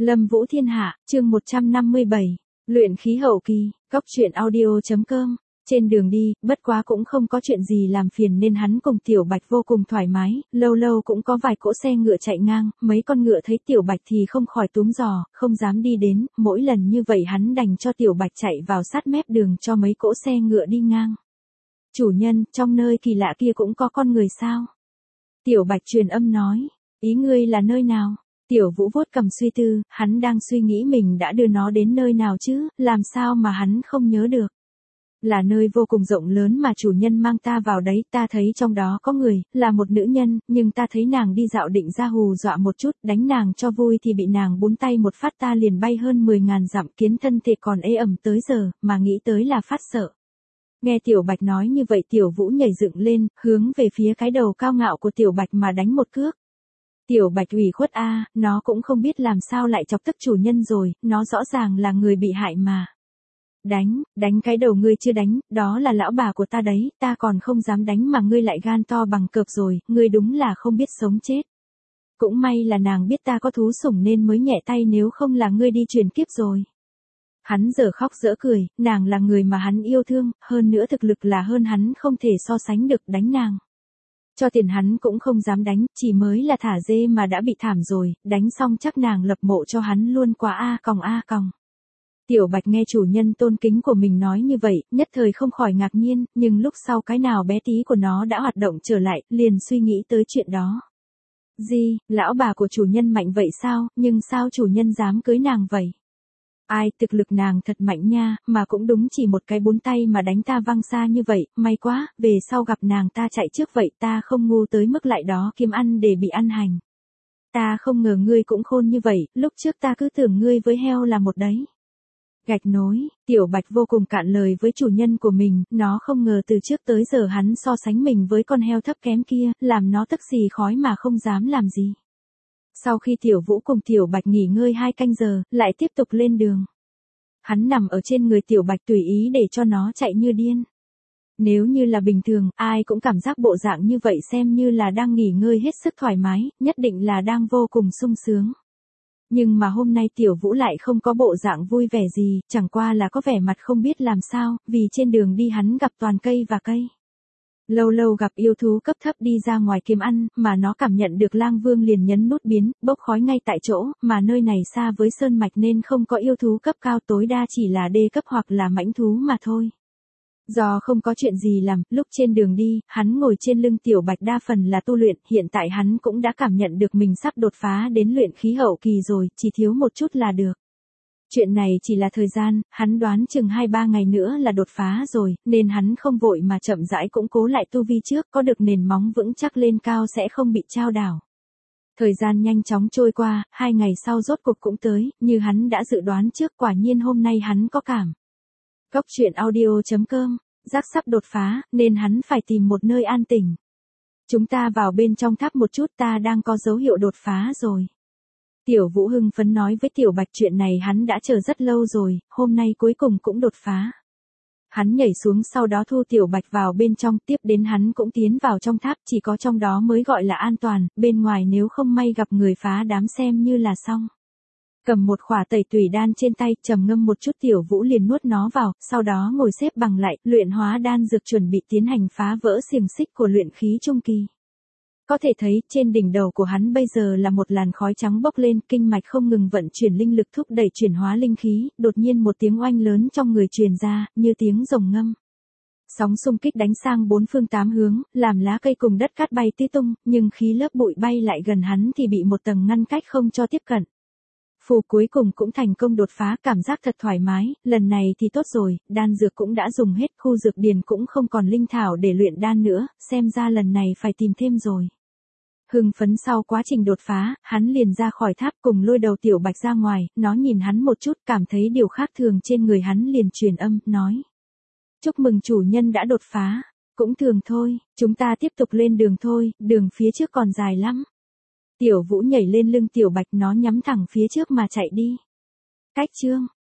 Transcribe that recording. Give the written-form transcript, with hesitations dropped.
Lâm Vũ Thiên Hạ, chương 157, luyện khí hậu kỳ, góc truyện audio.com. Trên đường đi, bất quá cũng không có chuyện gì làm phiền nên hắn cùng Tiểu Bạch vô cùng thoải mái, lâu lâu cũng có vài cỗ xe ngựa chạy ngang, mấy con ngựa thấy Tiểu Bạch thì không khỏi túm giò, không dám đi đến, mỗi lần như vậy hắn đành cho Tiểu Bạch chạy vào sát mép đường cho mấy cỗ xe ngựa đi ngang. Chủ nhân, trong nơi kỳ lạ kia cũng có con người sao? Tiểu Bạch truyền âm nói, ý ngươi là nơi nào? Tiểu Vũ vuốt cầm suy tư, hắn đang suy nghĩ mình đã đưa nó đến nơi nào chứ, làm sao mà hắn không nhớ được. Là nơi vô cùng rộng lớn mà chủ nhân mang ta vào đấy, ta thấy trong đó có người, là một nữ nhân, nhưng ta thấy nàng đi dạo định ra hù dọa một chút, đánh nàng cho vui thì bị nàng búng tay một phát ta liền bay hơn 10.000 dặm, kiến thân thể còn ê ẩm tới giờ, mà nghĩ tới là phát sợ. Nghe Tiểu Bạch nói như vậy Tiểu Vũ nhảy dựng lên, hướng về phía cái đầu cao ngạo của Tiểu Bạch mà đánh một cước. Tiểu Bạch ủy khuất a, nó cũng không biết làm sao lại chọc tức chủ nhân rồi, nó rõ ràng là người bị hại mà. Đánh cái đầu ngươi chưa đánh, đó là lão bà của ta đấy, ta còn không dám đánh mà ngươi lại gan to bằng cược rồi, ngươi đúng là không biết sống chết. Cũng may là nàng biết ta có thú sủng nên mới nhẹ tay, nếu không là ngươi đi truyền kiếp rồi. Hắn giờ khóc dỡ cười, nàng là người mà hắn yêu thương, hơn nữa thực lực là hơn hắn không thể so sánh được, đánh nàng. Cho tiền hắn cũng không dám đánh, chỉ mới là thả dê mà đã bị thảm rồi, đánh xong chắc nàng lập mộ cho hắn luôn quá a còng. Tiểu Bạch nghe chủ nhân tôn kính của mình nói như vậy, nhất thời không khỏi ngạc nhiên, nhưng lúc sau cái nào bé tí của nó đã hoạt động trở lại, liền suy nghĩ tới chuyện đó. Gì, lão bà của chủ nhân mạnh vậy sao, nhưng sao chủ nhân dám cưới nàng vậy? Ai, thực lực nàng thật mạnh nha, mà cũng đúng chỉ một cái búng tay mà đánh ta văng xa như vậy, may quá, về sau gặp nàng ta chạy trước vậy, ta không ngu tới mức lại đó kiếm ăn để bị ăn hành. Ta không ngờ ngươi cũng khôn như vậy, lúc trước ta cứ tưởng ngươi với heo là một đấy. Gạch nối, Tiểu Bạch vô cùng cạn lời với chủ nhân của mình, nó không ngờ từ trước tới giờ hắn so sánh mình với con heo thấp kém kia, làm nó tức xì khói mà không dám làm gì. Sau khi Tiểu Vũ cùng Tiểu Bạch nghỉ ngơi 2 canh giờ, lại tiếp tục lên đường. Hắn nằm ở trên người Tiểu Bạch tùy ý để cho nó chạy như điên. Nếu như là bình thường, ai cũng cảm giác bộ dạng như vậy xem như là đang nghỉ ngơi hết sức thoải mái, nhất định là đang vô cùng sung sướng. Nhưng mà hôm nay Tiểu Vũ lại không có bộ dạng vui vẻ gì, chẳng qua là có vẻ mặt không biết làm sao, vì trên đường đi hắn gặp toàn cây và cây. Lâu lâu gặp yêu thú cấp thấp đi ra ngoài kiếm ăn, mà nó cảm nhận được Lang Vương liền nhấn nút biến, bốc khói ngay tại chỗ, mà nơi này xa với sơn mạch nên không có yêu thú cấp cao, tối đa chỉ là đê cấp hoặc là mãnh thú mà thôi. Do không có chuyện gì làm, lúc trên đường đi, hắn ngồi trên lưng Tiểu Bạch đa phần là tu luyện, hiện tại hắn cũng đã cảm nhận được mình sắp đột phá đến luyện khí hậu kỳ rồi, chỉ thiếu một chút là được. Chuyện này chỉ là thời gian, hắn đoán chừng 2-3 ngày nữa là đột phá rồi, nên hắn không vội mà chậm rãi củng cố lại tu vi trước, có được nền móng vững chắc lên cao sẽ không bị chao đảo. Thời gian nhanh chóng trôi qua, 2 ngày sau rốt cuộc cũng tới, như hắn đã dự đoán trước, quả nhiên hôm nay hắn có cảm. Góc truyện audio.com, giác sắp đột phá, nên hắn phải tìm một nơi an tĩnh. Chúng ta vào bên trong tháp một chút, ta đang có dấu hiệu đột phá rồi. Tiểu Vũ hưng phấn nói với Tiểu Bạch chuyện này hắn đã chờ rất lâu rồi, hôm nay cuối cùng cũng đột phá. Hắn nhảy xuống sau đó thu Tiểu Bạch vào bên trong, tiếp đến hắn cũng tiến vào trong tháp, chỉ có trong đó mới gọi là an toàn, bên ngoài nếu không may gặp người phá đám xem như là xong. Cầm một khỏa tẩy tùy đan trên tay, trầm ngâm một chút Tiểu Vũ liền nuốt nó vào, sau đó ngồi xếp bằng lại, luyện hóa đan dược chuẩn bị tiến hành phá vỡ xiềng xích của luyện khí trung kỳ. Có thể thấy, trên đỉnh đầu của hắn bây giờ là một làn khói trắng bốc lên, kinh mạch không ngừng vận chuyển linh lực thúc đẩy chuyển hóa linh khí, đột nhiên một tiếng oanh lớn trong người truyền ra, như tiếng rồng ngâm. Sóng xung kích đánh sang 4 phương 8 hướng, làm lá cây cùng đất cát bay tứ tung, nhưng khi lớp bụi bay lại gần hắn thì bị một tầng ngăn cách không cho tiếp cận. Phù cuối cùng cũng thành công đột phá, cảm giác thật thoải mái, lần này thì tốt rồi, đan dược cũng đã dùng hết, khu dược điền cũng không còn linh thảo để luyện đan nữa, xem ra lần này phải tìm thêm rồi. Hưng phấn sau quá trình đột phá, hắn liền ra khỏi tháp cùng lôi đầu Tiểu Bạch ra ngoài, nó nhìn hắn một chút cảm thấy điều khác thường trên người hắn liền truyền âm, nói. Chúc mừng chủ nhân đã đột phá, cũng thường thôi, chúng ta tiếp tục lên đường thôi, đường phía trước còn dài lắm. Tiểu Vũ nhảy lên lưng Tiểu Bạch, nó nhắm thẳng phía trước mà chạy đi. Cách chương